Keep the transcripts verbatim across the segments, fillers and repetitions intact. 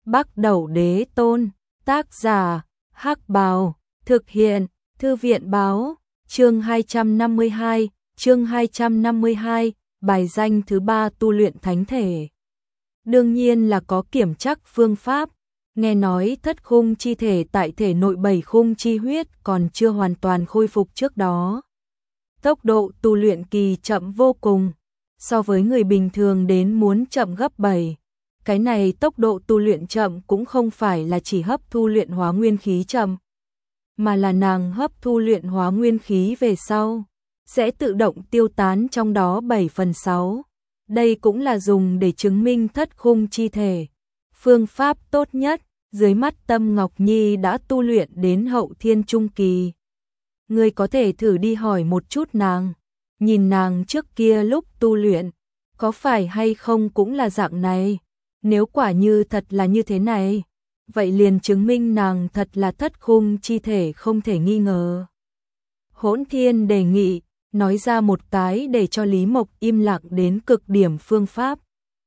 Bắc Đẩu Đế Tôn, tác giả, Hắc Bào, thực hiện, Thư viện báo, chương hai trăm năm mươi hai, chương hai trăm năm mươi hai, bài danh thứ ba tu luyện thánh thể. Đương nhiên là có kiểm chắc phương pháp, nghe nói thất khung chi thể tại thể nội bảy khung chi huyết còn chưa hoàn toàn khôi phục trước đó. Tốc độ tu luyện kỳ chậm vô cùng, so với người bình thường đến muốn chậm gấp bảy. Cái này tốc độ tu luyện chậm cũng không phải là chỉ hấp thu luyện hóa nguyên khí chậm, mà là nàng hấp thu luyện hóa nguyên khí về sau, sẽ tự động tiêu tán trong đó bảy phần sáu. Đây cũng là dùng để chứng minh thất khung chi thể. Phương pháp tốt nhất, dưới mắt Tâm Ngọc Nhi đã tu luyện đến hậu thiên trung kỳ. Ngươi có thể thử đi hỏi một chút nàng, nhìn nàng trước kia lúc tu luyện, có phải hay không cũng là dạng này. Nếu quả như thật là như thế này, vậy liền chứng minh nàng thật là thất khung chi thể không thể nghi ngờ. Hỗn Thiên đề nghị, nói ra một cái để cho Lý Mộc im lặng đến cực điểm phương pháp.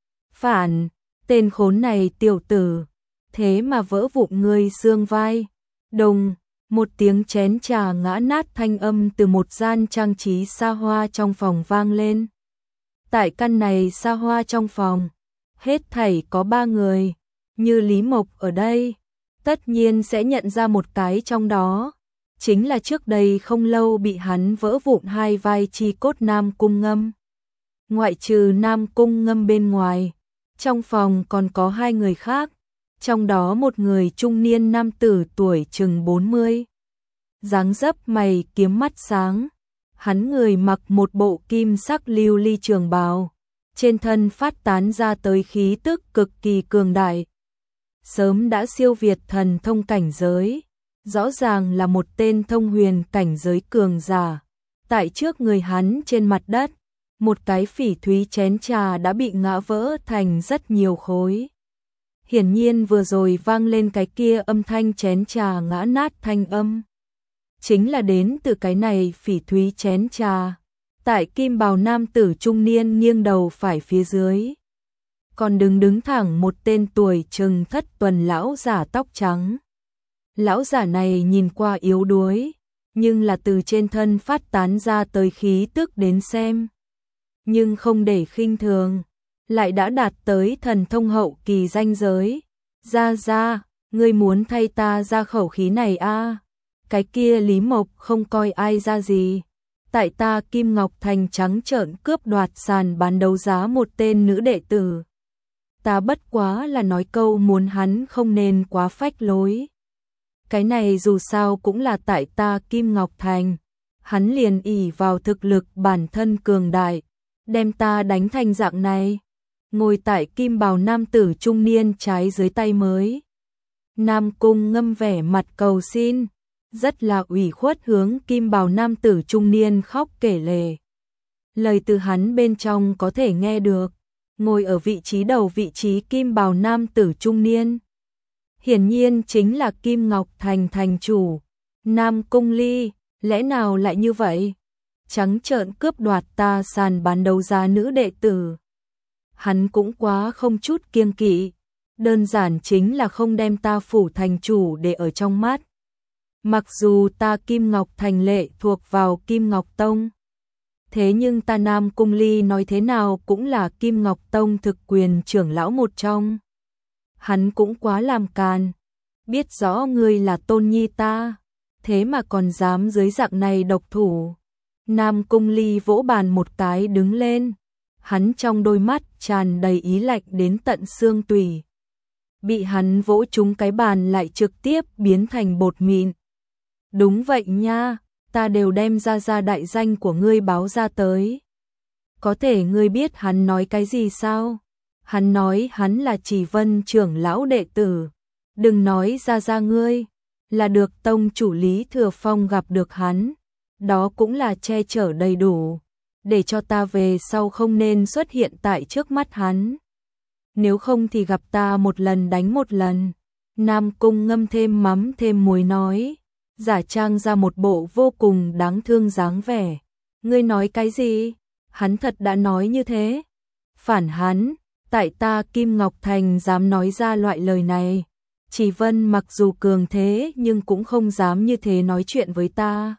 Phản, tên khốn này tiểu tử, thế mà vỡ vụn ngươi xương vai. Đồng, một tiếng chén trà ngã nát thanh âm từ một gian trang trí xa hoa trong phòng vang lên. Tại căn này xa hoa trong phòng, hết thảy có ba người, như Lý Mộc ở đây, tất nhiên sẽ nhận ra một cái trong đó. Chính là trước đây không lâu bị hắn vỡ vụn hai vai chi cốt Nam Cung Ngâm. Ngoại trừ Nam Cung Ngâm bên ngoài, trong phòng còn có hai người khác, trong đó một người trung niên nam tử tuổi chừng bốn mươi. Dáng dấp mày kiếm mắt sáng, hắn người mặc một bộ kim sắc lưu ly trường bào, trên thân phát tán ra tới khí tức cực kỳ cường đại. Sớm đã siêu việt thần thông cảnh giới, rõ ràng là một tên thông huyền cảnh giới cường giả. Tại trước người hắn trên mặt đất, một cái phỉ thúy chén trà đã bị ngã vỡ thành rất nhiều khối. Hiển nhiên vừa rồi vang lên cái kia âm thanh chén trà ngã nát thanh âm, chính là đến từ cái này phỉ thúy chén trà. Tại kim bào nam tử trung niên nghiêng đầu phải phía dưới, còn đứng đứng thẳng một tên tuổi chừng thất tuần lão giả tóc trắng. Lão giả này nhìn qua yếu đuối, nhưng là từ trên thân phát tán ra tới khí tức đến xem, nhưng không để khinh thường, lại đã đạt tới thần thông hậu kỳ ranh giới. Ra ra, ngươi muốn thay ta ra khẩu khí này a? À? Cái kia Lý Mộc không coi ai ra gì. Tại ta Kim Ngọc Thành trắng trợn cướp đoạt sàn bán đấu giá một tên nữ đệ tử. Ta bất quá là nói câu muốn hắn không nên quá phách lối. Cái này dù sao cũng là tại ta Kim Ngọc Thành. Hắn liền ỷ vào thực lực bản thân cường đại, đem ta đánh thành dạng này. Ngồi tại kim bào nam tử trung niên trái dưới tay mới. Nam Cung Ngâm vẻ mặt cầu xin, rất là ủy khuất hướng kim bào nam tử trung niên khóc kể lể. Lời từ hắn bên trong có thể nghe được, ngồi ở vị trí đầu vị trí kim bào nam tử trung niên. Hiển nhiên chính là Kim Ngọc Thành thành chủ, Nam Cung Ly, lẽ nào lại như vậy? Trắng trợn cướp đoạt ta sàn bán đấu giá nữ đệ tử. Hắn cũng quá không chút kiêng kỵ, đơn giản chính là không đem ta phủ thành chủ để ở trong mắt. Mặc dù ta Kim Ngọc Thành lệ thuộc vào Kim Ngọc Tông, thế nhưng ta Nam Cung Ly nói thế nào cũng là Kim Ngọc Tông thực quyền trưởng lão một trong. Hắn cũng quá làm càn, biết rõ ngươi là tôn nhi ta, thế mà còn dám dưới dạng này độc thủ. Nam Cung Ly vỗ bàn một cái đứng lên, hắn trong đôi mắt tràn đầy ý lạnh đến tận xương tủy. Bị hắn vỗ trúng cái bàn lại trực tiếp biến thành bột mịn. Đúng vậy nha, ta đều đem ra ra đại danh của ngươi báo ra tới. Có thể ngươi biết hắn nói cái gì sao? Hắn nói hắn là Chỉ Vân trưởng lão đệ tử. Đừng nói ra ra ngươi, là được tông chủ Lý Thừa Phong gặp được hắn. Đó cũng là che chở đầy đủ, để cho ta về sau không nên xuất hiện tại trước mắt hắn. Nếu không thì gặp ta một lần đánh một lần. Nam Cung Ngâm thêm mắm thêm muối nói, giả trang ra một bộ vô cùng đáng thương dáng vẻ. Ngươi nói cái gì? Hắn thật đã nói như thế. Phản hắn, tại ta Kim Ngọc Thành dám nói ra loại lời này. Chỉ Vân mặc dù cường thế nhưng cũng không dám như thế nói chuyện với ta.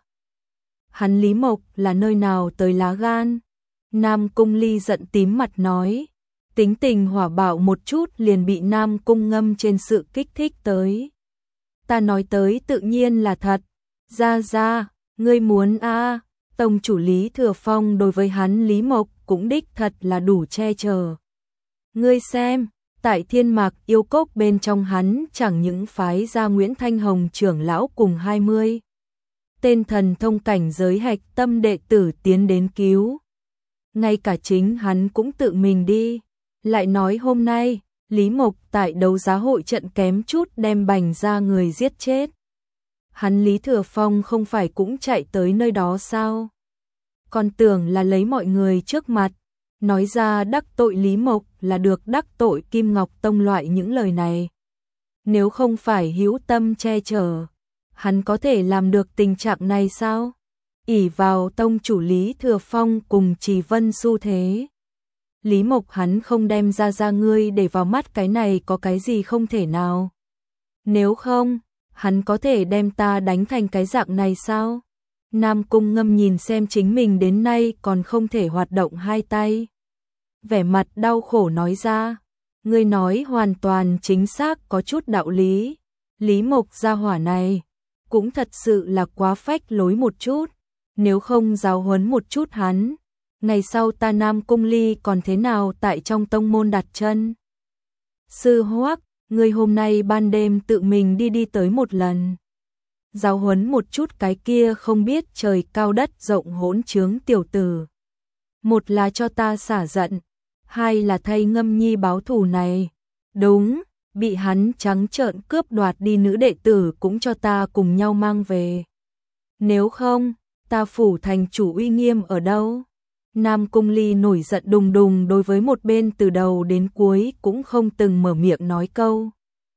Hắn Lý Mộc là nơi nào tới lá gan? Nam Cung Ly giận tím mặt nói. Tính tình hỏa bạo một chút liền bị Nam Cung Ngâm trên sự kích thích tới. Ta nói tới tự nhiên là thật. Ra ra, ngươi muốn a à, Tông chủ Lý Thừa Phong đối với hắn Lý Mộc cũng đích thật là đủ che chở. Ngươi xem, tại Thiên Mạc Yêu Cốc bên trong hắn chẳng những phái ra Nguyễn Thanh Hồng trưởng lão cùng hai mươi tên thần thông cảnh giới hạch tâm đệ tử tiến đến cứu. Ngay cả chính hắn cũng tự mình đi. Lại nói hôm nay, Lý Mộc tại đấu giá hội trận kém chút đem Bành ra người giết chết. Hắn Lý Thừa Phong không phải cũng chạy tới nơi đó sao? Còn tưởng là lấy mọi người trước mặt, nói ra đắc tội Lý Mộc là được đắc tội Kim Ngọc Tông loại những lời này. Nếu không phải hữu tâm che chở, hắn có thể làm được tình trạng này sao? Ỷ vào tông chủ Lý Thừa Phong cùng Trì Vân xu thế. Lý Mộc hắn không đem ra ra ngươi để vào mắt, cái này có cái gì không thể nào. Nếu không, hắn có thể đem ta đánh thành cái dạng này sao? Nam Cung Ngâm nhìn xem chính mình đến nay còn không thể hoạt động hai tay. Vẻ mặt đau khổ nói ra, ngươi nói hoàn toàn chính xác, có chút đạo lý. Lý Mộc gia hỏa này cũng thật sự là quá phách lối một chút, nếu không giáo huấn một chút hắn, ngày sau ta Nam Cung Ly còn thế nào tại trong tông môn đặt chân. Sư Hoắc, ngươi hôm nay ban đêm tự mình đi đi tới một lần, giáo huấn một chút cái kia không biết trời cao đất rộng hỗn trướng tiểu tử. Một là cho ta xả giận, hai là thay Ngâm Nhi báo thù này. Đúng, bị hắn trắng trợn cướp đoạt đi nữ đệ tử cũng cho ta cùng nhau mang về. Nếu không, ta phủ thành chủ uy nghiêm ở đâu? Nam Cung Ly nổi giận đùng đùng đối với một bên từ đầu đến cuối cũng không từng mở miệng nói câu.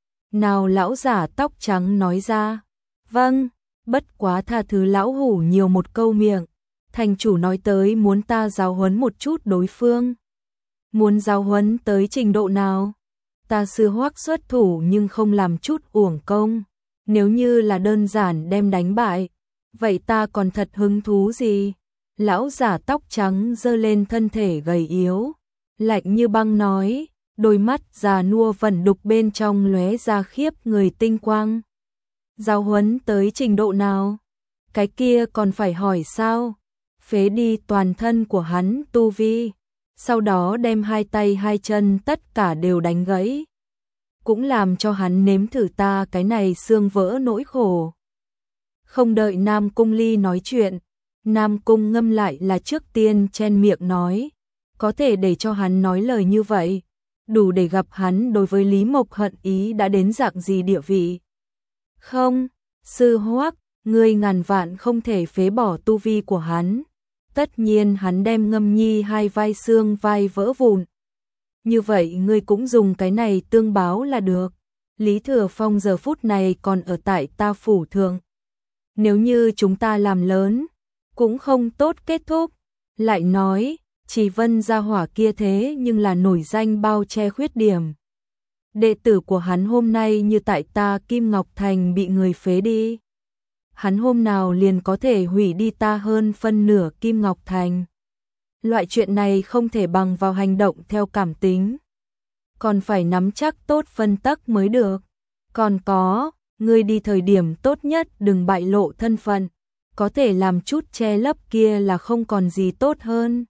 Nào lão giả tóc trắng nói ra, vâng, bất quá tha thứ lão hủ nhiều một câu miệng, thành chủ nói tới muốn ta giáo huấn một chút đối phương. Muốn giáo huấn tới trình độ nào? Ta Sư Hoắc xuất thủ nhưng không làm chút uổng công, nếu như là đơn giản đem đánh bại, vậy ta còn thật hứng thú gì? Lão giả tóc trắng giơ lên thân thể gầy yếu, lạnh như băng nói, đôi mắt già nua vẩn đục bên trong lóe ra khiếp người tinh quang. Giáo huấn tới trình độ nào? Cái kia còn phải hỏi sao? Phế đi toàn thân của hắn tu vi, sau đó đem hai tay hai chân tất cả đều đánh gãy, cũng làm cho hắn nếm thử ta cái này xương vỡ nỗi khổ. Không đợi Nam Cung Ly nói chuyện, Nam Cung Ngâm lại là trước tiên chen miệng nói, có thể để cho hắn nói lời như vậy, đủ để gặp hắn đối với Lý Mộc hận ý đã đến dạng gì địa vị. Không, Sư Hoắc, ngươi ngàn vạn không thể phế bỏ tu vi của hắn. Tất nhiên hắn đem Ngâm Nhi hai vai xương vai vỡ vụn. Như vậy ngươi cũng dùng cái này tương báo là được. Lý Thừa Phong giờ phút này còn ở tại ta phủ thượng. Nếu như chúng ta làm lớn, cũng không tốt kết thúc. Lại nói, Trì Vân gia hỏa kia thế nhưng là nổi danh bao che khuyết điểm. Đệ tử của hắn hôm nay như tại ta Kim Ngọc Thành bị người phế đi. Hắn hôm nào liền có thể hủy đi ta hơn phân nửa Kim Ngọc Thành. Loại chuyện này không thể bằng vào hành động theo cảm tính, còn phải nắm chắc tốt phân tắc mới được. Còn có, ngươi đi thời điểm tốt nhất đừng bại lộ thân phận, có thể làm chút che lấp kia là không còn gì tốt hơn,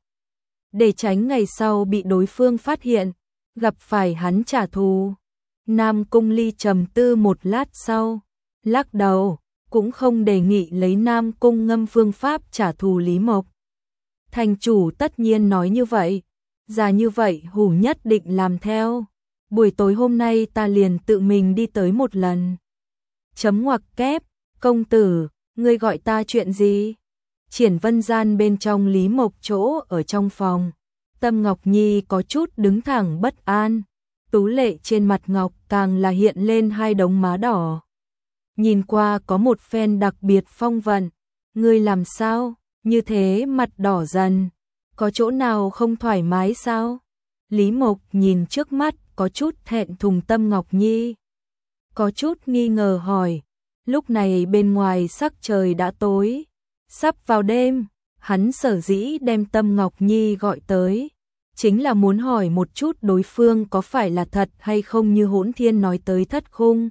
để tránh ngày sau bị đối phương phát hiện, gặp phải hắn trả thù. Nam Cung Ly trầm tư một lát sau, lắc đầu, cũng không đề nghị lấy Nam Cung Ngâm phương pháp trả thù Lý Mộc. Thành chủ tất nhiên nói như vậy, già như vậy hủ nhất định làm theo. Buổi tối hôm nay ta liền tự mình đi tới một lần. Chấm ngoặc kép, công tử, ngươi gọi ta chuyện gì? Triển Vân gian bên trong Lý Mộc chỗ ở trong phòng, Tâm Ngọc Nhi có chút đứng thẳng bất an, tú lệ trên mặt ngọc càng là hiện lên hai đống má đỏ. Nhìn qua có một phen đặc biệt phong vận, ngươi làm sao, như thế mặt đỏ dần, có chỗ nào không thoải mái sao? Lý Mộc nhìn trước mắt có chút thẹn thùng Tâm Ngọc Nhi. Có chút nghi ngờ hỏi. Lúc này bên ngoài sắc trời đã tối. Sắp vào đêm, hắn sở dĩ đem Tâm Ngọc Nhi gọi tới. Chính là muốn hỏi một chút đối phương có phải là thật hay không như Hỗn Thiên nói tới thất khung.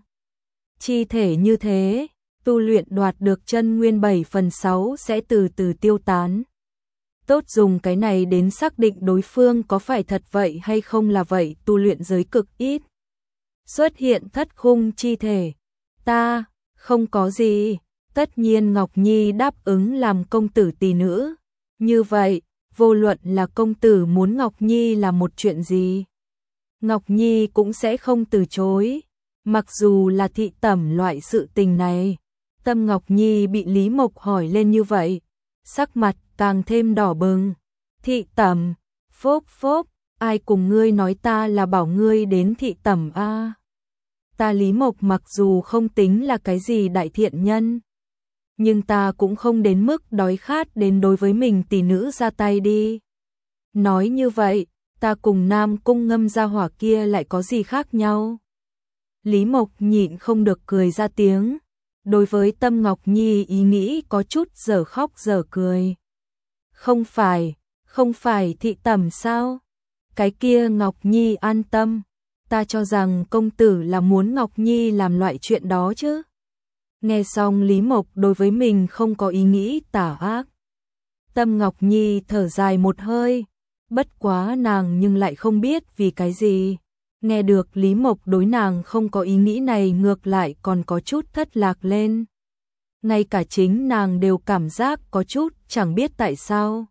Chi thể như thế, tu luyện đoạt được chân nguyên bảy phần sáu sẽ từ từ tiêu tán. Tốt dùng cái này đến xác định đối phương có phải thật vậy hay không là vậy tu luyện giới cực ít. Xuất hiện thất khung chi thể. Ta, không có gì. Tất nhiên Ngọc Nhi đáp ứng làm công tử tỷ nữ. Như vậy, vô luận là công tử muốn Ngọc Nhi làm một chuyện gì, Ngọc Nhi cũng sẽ không từ chối. Mặc dù là thị tẩm loại sự tình này. Tâm Ngọc Nhi bị Lý Mộc hỏi lên như vậy, sắc mặt càng thêm đỏ bừng. Thị tẩm, phốp phốp, ai cùng ngươi nói ta là bảo ngươi đến thị tẩm a? Ta Lý Mộc mặc dù không tính là cái gì đại thiện nhân, nhưng ta cũng không đến mức đói khát đến đối với mình tỷ nữ ra tay đi. Nói như vậy, ta cùng Nam Cung Ngâm gia hỏa kia lại có gì khác nhau? Lý Mộc nhịn không được cười ra tiếng. Đối với Tâm Ngọc Nhi ý nghĩ có chút dở khóc dở cười. Không phải, không phải thị tẩm sao? Cái kia Ngọc Nhi an tâm. Ta cho rằng công tử là muốn Ngọc Nhi làm loại chuyện đó chứ. Nghe xong Lý Mộc đối với mình không có ý nghĩ tà ác. Tâm Ngọc Nhi thở dài một hơi. Bất quá nàng nhưng lại không biết vì cái gì. Nghe được Lý Mộc đối nàng không có ý nghĩ này ngược lại còn có chút thất lạc lên. Ngay cả chính nàng đều cảm giác có chút chẳng biết tại sao.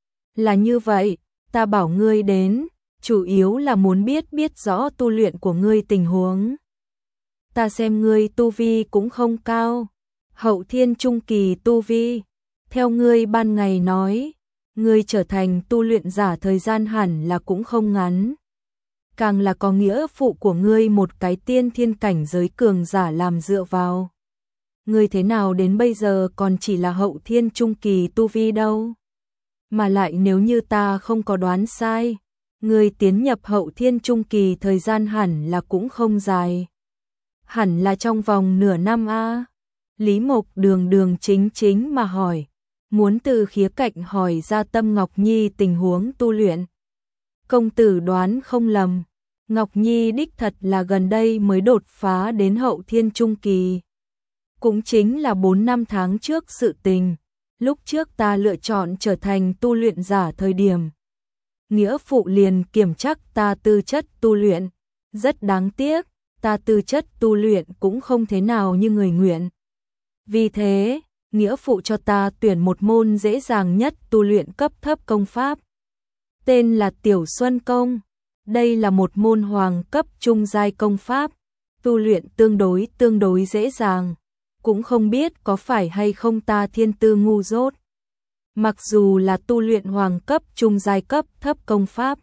Là như vậy, ta bảo ngươi đến, chủ yếu là muốn biết biết rõ tu luyện của ngươi tình huống. Ta xem ngươi tu vi cũng không cao, hậu thiên trung kỳ tu vi. Theo ngươi ban ngày nói, ngươi trở thành tu luyện giả thời gian hẳn là cũng không ngắn. Càng là có nghĩa phụ của ngươi một cái tiên thiên cảnh giới cường giả làm dựa vào. Ngươi thế nào đến bây giờ còn chỉ là hậu thiên trung kỳ tu vi đâu. Mà lại nếu như ta không có đoán sai, ngươi tiến nhập hậu thiên trung kỳ thời gian hẳn là cũng không dài. Hẳn là trong vòng nửa năm a. Lý Mộc đường đường chính chính mà hỏi, muốn từ khía cạnh hỏi ra Tâm Ngọc Nhi tình huống tu luyện. Công tử đoán không lầm, Ngọc Nhi đích thật là gần đây mới đột phá đến hậu thiên trung kỳ. Cũng chính là bốn năm tháng trước sự tình, lúc trước ta lựa chọn trở thành tu luyện giả thời điểm. Nghĩa phụ liền kiểm chắc ta tư chất tu luyện, rất đáng tiếc, ta tư chất tu luyện cũng không thế nào như người nguyện. Vì thế, nghĩa phụ cho ta tuyển một môn dễ dàng nhất tu luyện cấp thấp công pháp. Tên là Tiểu Xuân Công. Đây là một môn hoàng cấp trung giai công pháp, tu luyện tương đối tương đối dễ dàng. Cũng không biết có phải hay không ta thiên tư ngu dốt. Mặc dù là tu luyện hoàng cấp trung giai cấp thấp công pháp,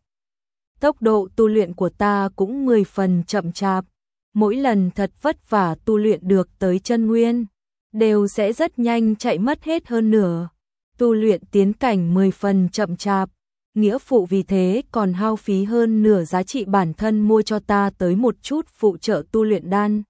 tốc độ tu luyện của ta cũng mười phần chậm chạp. Mỗi lần thật vất vả tu luyện được tới chân nguyên, đều sẽ rất nhanh chạy mất hết hơn nửa. Tu luyện tiến cảnh mười phần chậm chạp. Nghĩa phụ vì thế còn hao phí hơn nửa giá trị bản thân mua cho ta tới một chút phụ trợ tu luyện đan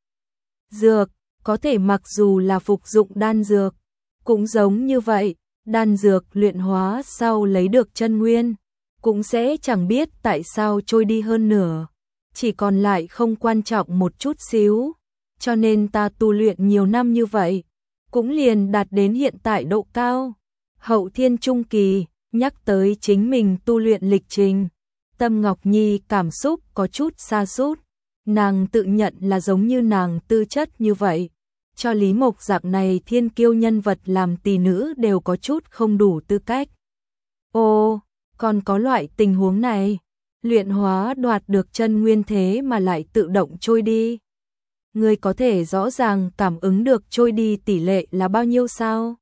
dược. Có thể mặc dù là phục dụng đan dược, cũng giống như vậy, đan dược luyện hóa sau lấy được chân nguyên, cũng sẽ chẳng biết tại sao trôi đi hơn nửa, chỉ còn lại không quan trọng một chút xíu. Cho nên ta tu luyện nhiều năm như vậy, cũng liền đạt đến hiện tại độ cao hậu thiên trung kỳ. Nhắc tới chính mình tu luyện lịch trình, Tâm Ngọc Nhi cảm xúc có chút sa sút. Nàng tự nhận là giống như nàng tư chất như vậy, cho Lý Mộc dạng này thiên kiêu nhân vật làm tỷ nữ đều có chút không đủ tư cách. Ô, còn có loại tình huống này, luyện hóa đoạt được chân nguyên thế mà lại tự động trôi đi. Ngươi có thể rõ ràng cảm ứng được trôi đi tỷ lệ là bao nhiêu sao?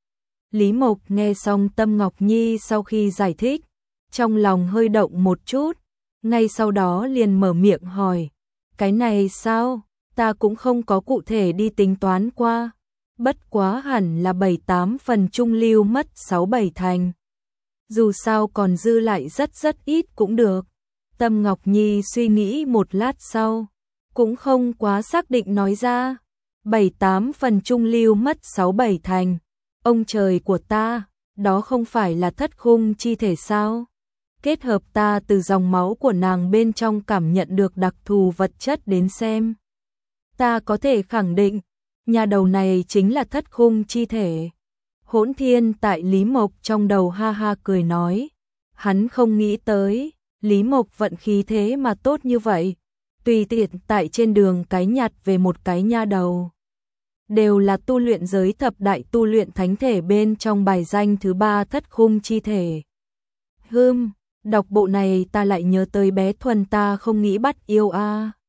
Lý Mộc nghe xong Tâm Ngọc Nhi sau khi giải thích, trong lòng hơi động một chút, ngay sau đó liền mở miệng hỏi, cái này sao, ta cũng không có cụ thể đi tính toán qua, bất quá hẳn là bảy tám phần trung lưu mất sáu bảy thành. Dù sao còn dư lại rất rất ít cũng được, Tâm Ngọc Nhi suy nghĩ một lát sau, cũng không quá xác định nói ra, bảy tám phần trung lưu mất sáu bảy thành. Ông trời của ta, đó không phải là thất khung chi thể sao? Kết hợp ta từ dòng máu của nàng bên trong cảm nhận được đặc thù vật chất đến xem. Ta có thể khẳng định, nhà đầu này chính là thất khung chi thể. Hỗn Thiên tại Lý Mộc trong đầu ha ha cười nói. Hắn không nghĩ tới, Lý Mộc vận khí thế mà tốt như vậy. Tùy tiện tại trên đường cái nhặt về một cái nha đầu. Đều là tu luyện giới thập đại tu luyện thánh thể bên trong bài danh thứ ba thất khung chi thể. Hưm, đọc bộ này ta lại nhớ tới bé Thuần ta không nghĩ bắt yêu a.